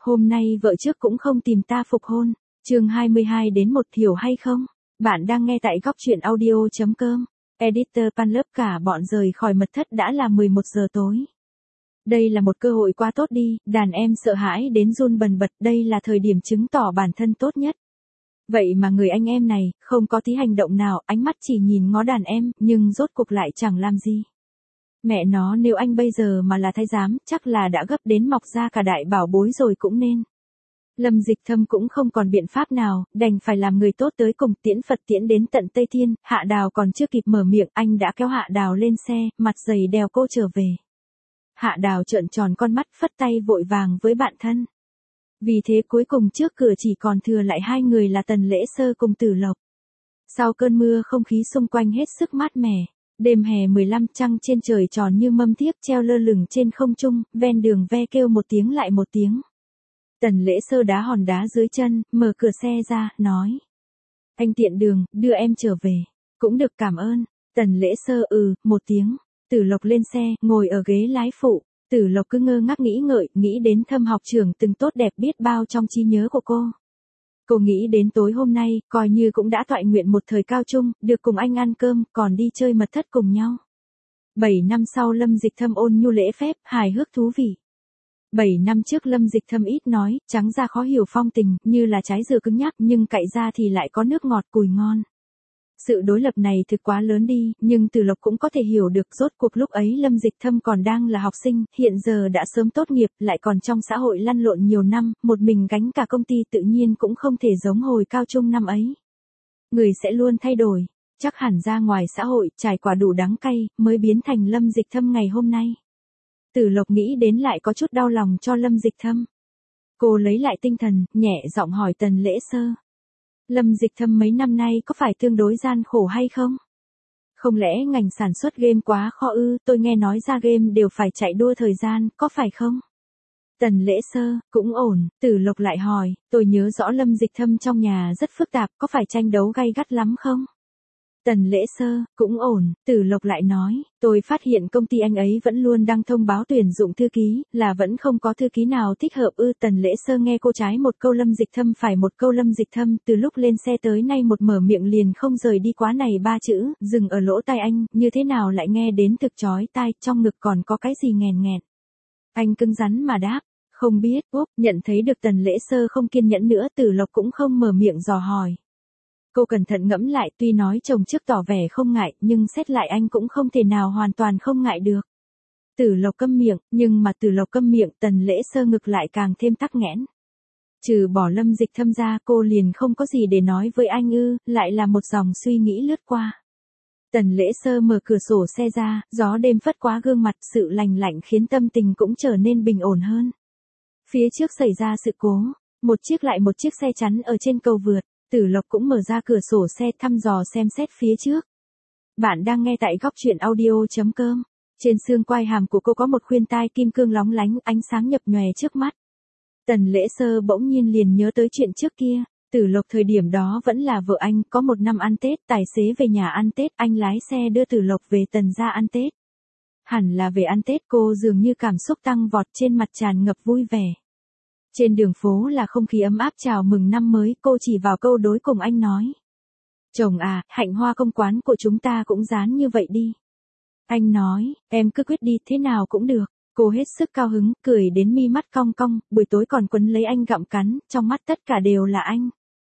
Hôm nay vợ trước cũng không tìm ta phục hôn. Chương 22 đến 1 hiểu hay không? Bạn đang nghe tại góc truyện audio.com. Editor Panlove cả bọn rời khỏi mật thất đã là 11 giờ tối. Đây là một cơ hội quá tốt đi, đàn em sợ hãi đến run bần bật, đây là thời điểm chứng tỏ bản thân tốt nhất. Vậy mà người anh em này, không có tí hành động nào, ánh mắt chỉ nhìn ngó đàn em, nhưng rốt cuộc lại chẳng làm gì. Mẹ nó, nếu anh bây giờ mà là thái giám, chắc là đã gấp đến mọc ra cả đại bảo bối rồi cũng nên. Lâm Dịch Thâm cũng không còn biện pháp nào, đành phải làm người tốt tới cùng, tiễn Phật tiễn đến tận Tây Thiên. Hạ Đào còn chưa kịp mở miệng, anh đã kéo Hạ Đào lên xe, mặt dày đèo cô trở về. Hạ Đào trợn tròn con mắt, phất tay vội vàng với bạn thân. Vì thế cuối cùng trước cửa chỉ còn thừa lại hai người là Tần Lễ Sơ cùng Tử Lộc. Sau cơn mưa không khí xung quanh hết sức mát mẻ. Đêm hè 15 trăng trên trời tròn như mâm thiếp treo lơ lửng trên không trung, ven đường ve kêu một tiếng lại một tiếng. Tần Lễ Sơ đá hòn đá dưới chân, mở cửa xe ra, nói. Anh tiện đường, đưa em trở về. Cũng được, cảm ơn. Tần Lễ Sơ một tiếng. Tử Lộc lên xe, ngồi ở ghế lái phụ. Tử Lộc cứ ngơ ngác nghĩ ngợi, nghĩ đến Thâm học trưởng từng tốt đẹp biết bao trong trí nhớ của cô. Cô nghĩ đến tối hôm nay, coi như cũng đã toại nguyện một thời cao trung, được cùng anh ăn cơm, còn đi chơi mật thất cùng nhau. 7 năm sau Lâm Dịch Thâm ôn nhu lễ phép, hài hước thú vị. 7 năm trước Lâm Dịch Thâm ít nói, trắng ra khó hiểu phong tình, như là trái dừa cứng nhắc nhưng cạy ra thì lại có nước ngọt cùi ngon. Sự đối lập này thực quá lớn đi, nhưng Tử Lộc cũng có thể hiểu được, rốt cuộc lúc ấy Lâm Dịch Thâm còn đang là học sinh, hiện giờ đã sớm tốt nghiệp, lại còn trong xã hội lăn lộn nhiều năm, một mình gánh cả công ty tự nhiên cũng không thể giống hồi cao trung năm ấy. Người sẽ luôn thay đổi, chắc hẳn ra ngoài xã hội, trải qua đủ đắng cay, mới biến thành Lâm Dịch Thâm ngày hôm nay. Tử Lộc nghĩ đến lại có chút đau lòng cho Lâm Dịch Thâm. Cô lấy lại tinh thần, nhẹ giọng hỏi Tần Lễ Sơ. Lâm Dịch Thâm mấy năm nay có phải tương đối gian khổ hay không? Không lẽ ngành sản xuất game quá khó ư? Tôi nghe nói ra game đều phải chạy đua thời gian, có phải không? Tần Lễ Sơ, cũng ổn. Tử Lộc lại hỏi, tôi nhớ rõ Lâm Dịch Thâm trong nhà rất phức tạp, có phải tranh đấu gay gắt lắm không? Tần Lễ Sơ, cũng ổn. Tử Lộc lại nói, tôi phát hiện công ty anh ấy vẫn luôn đăng thông báo tuyển dụng thư ký, là vẫn không có thư ký nào thích hợp ư? Tần Lễ Sơ nghe cô trái một câu Lâm Dịch Thâm phải một câu Lâm Dịch Thâm, từ lúc lên xe tới nay một mở miệng liền không rời đi quá này ba chữ, dừng ở lỗ tai anh, như thế nào lại nghe đến thực chói tai, trong ngực còn có cái gì nghèn nghẹn. Anh cứng rắn mà đáp, không biết. Nhận thấy được Tần Lễ Sơ không kiên nhẫn nữa, Tử Lộc cũng không mở miệng dò hỏi. Cô cẩn thận ngẫm lại, tuy nói chồng trước tỏ vẻ không ngại, nhưng xét lại anh cũng không thể nào hoàn toàn không ngại được. Tử Lộc câm miệng, nhưng mà Tử Lộc câm miệng, Tần Lễ Sơ ngực lại càng thêm tắc nghẽn. Trừ bỏ Lâm Dịch Thâm ra, cô liền không có gì để nói với anh ư? Lại là một dòng suy nghĩ lướt qua. Tần Lễ Sơ mở cửa sổ xe ra, gió đêm phất qua gương mặt, sự lành lạnh khiến tâm tình cũng trở nên bình ổn hơn. Phía trước xảy ra sự cố, một chiếc lại một chiếc xe chắn ở trên cầu vượt. Tử Lộc cũng mở ra cửa sổ xe thăm dò xem xét phía trước. Bạn đang nghe tại góc truyện audio.com. Trên xương quai hàm của cô có một khuyên tai kim cương lóng lánh, ánh sáng nhập nhòe trước mắt. Tần Lễ Sơ bỗng nhiên liền nhớ tới chuyện trước kia. Tử Lộc thời điểm đó vẫn là vợ anh, có một năm ăn Tết, tài xế về nhà ăn Tết, anh lái xe đưa Tử Lộc về Tần gia ăn Tết. Hẳn là về ăn Tết, cô dường như cảm xúc tăng vọt, trên mặt tràn ngập vui vẻ. Trên đường phố là không khí ấm áp chào mừng năm mới, cô chỉ vào câu đối cùng anh nói. Chồng à, hạnh hoa công quán của chúng ta cũng dán như vậy đi. Anh nói, em cứ quyết đi, thế nào cũng được. Cô hết sức cao hứng, cười đến mi mắt cong cong, buổi tối còn quấn lấy anh gặm cắn, trong mắt tất cả đều là anh.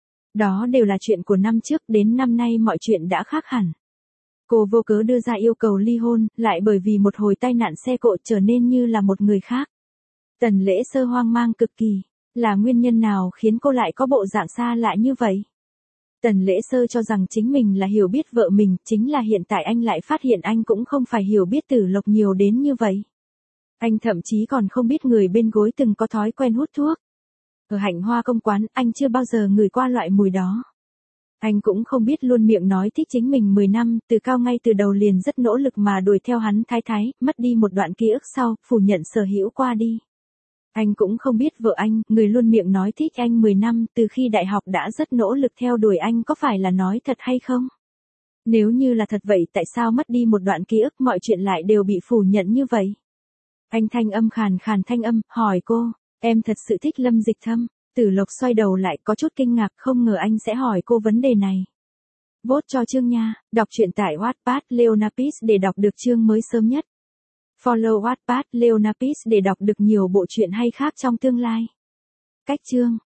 Đó đều là chuyện của năm trước, đến năm nay mọi chuyện đã khác hẳn. Cô vô cớ đưa ra yêu cầu ly hôn, lại bởi vì một hồi tai nạn xe cộ trở nên như là một người khác. Tần Lễ Sơ hoang mang cực kỳ, là nguyên nhân nào khiến cô lại có bộ dạng xa lạ như vậy? Tần Lễ Sơ cho rằng chính mình là hiểu biết vợ mình, chính là hiện tại anh lại phát hiện anh cũng không phải hiểu biết Tử Lộc nhiều đến như vậy. Anh thậm chí còn không biết người bên gối từng có thói quen hút thuốc. Ở hạnh hoa công quán, anh chưa bao giờ ngửi qua loại mùi đó. Anh cũng không biết luôn miệng nói thích chính mình 10 năm, từ cao ngay từ đầu liền rất nỗ lực mà đuổi theo hắn thái thái, mất đi một đoạn ký ức sau, phủ nhận sở hữu qua đi. Anh cũng không biết vợ anh, người luôn miệng nói thích anh 10 năm, từ khi đại học đã rất nỗ lực theo đuổi anh, có phải là nói thật hay không? Nếu như là thật vậy, tại sao mất đi một đoạn ký ức mọi chuyện lại đều bị phủ nhận như vậy? Anh thanh âm khàn khàn thanh âm, hỏi cô, Em thật sự thích Lâm Dịch Thâm. Tử Lộc xoay đầu lại có chút kinh ngạc, không ngờ anh sẽ hỏi cô vấn đề này. Vote cho chương nha, đọc truyện tại Wattpad Leonapis để đọc được chương mới sớm nhất. Follow Wattpad Leonapis để đọc được nhiều bộ truyện hay khác trong tương lai. Cách chương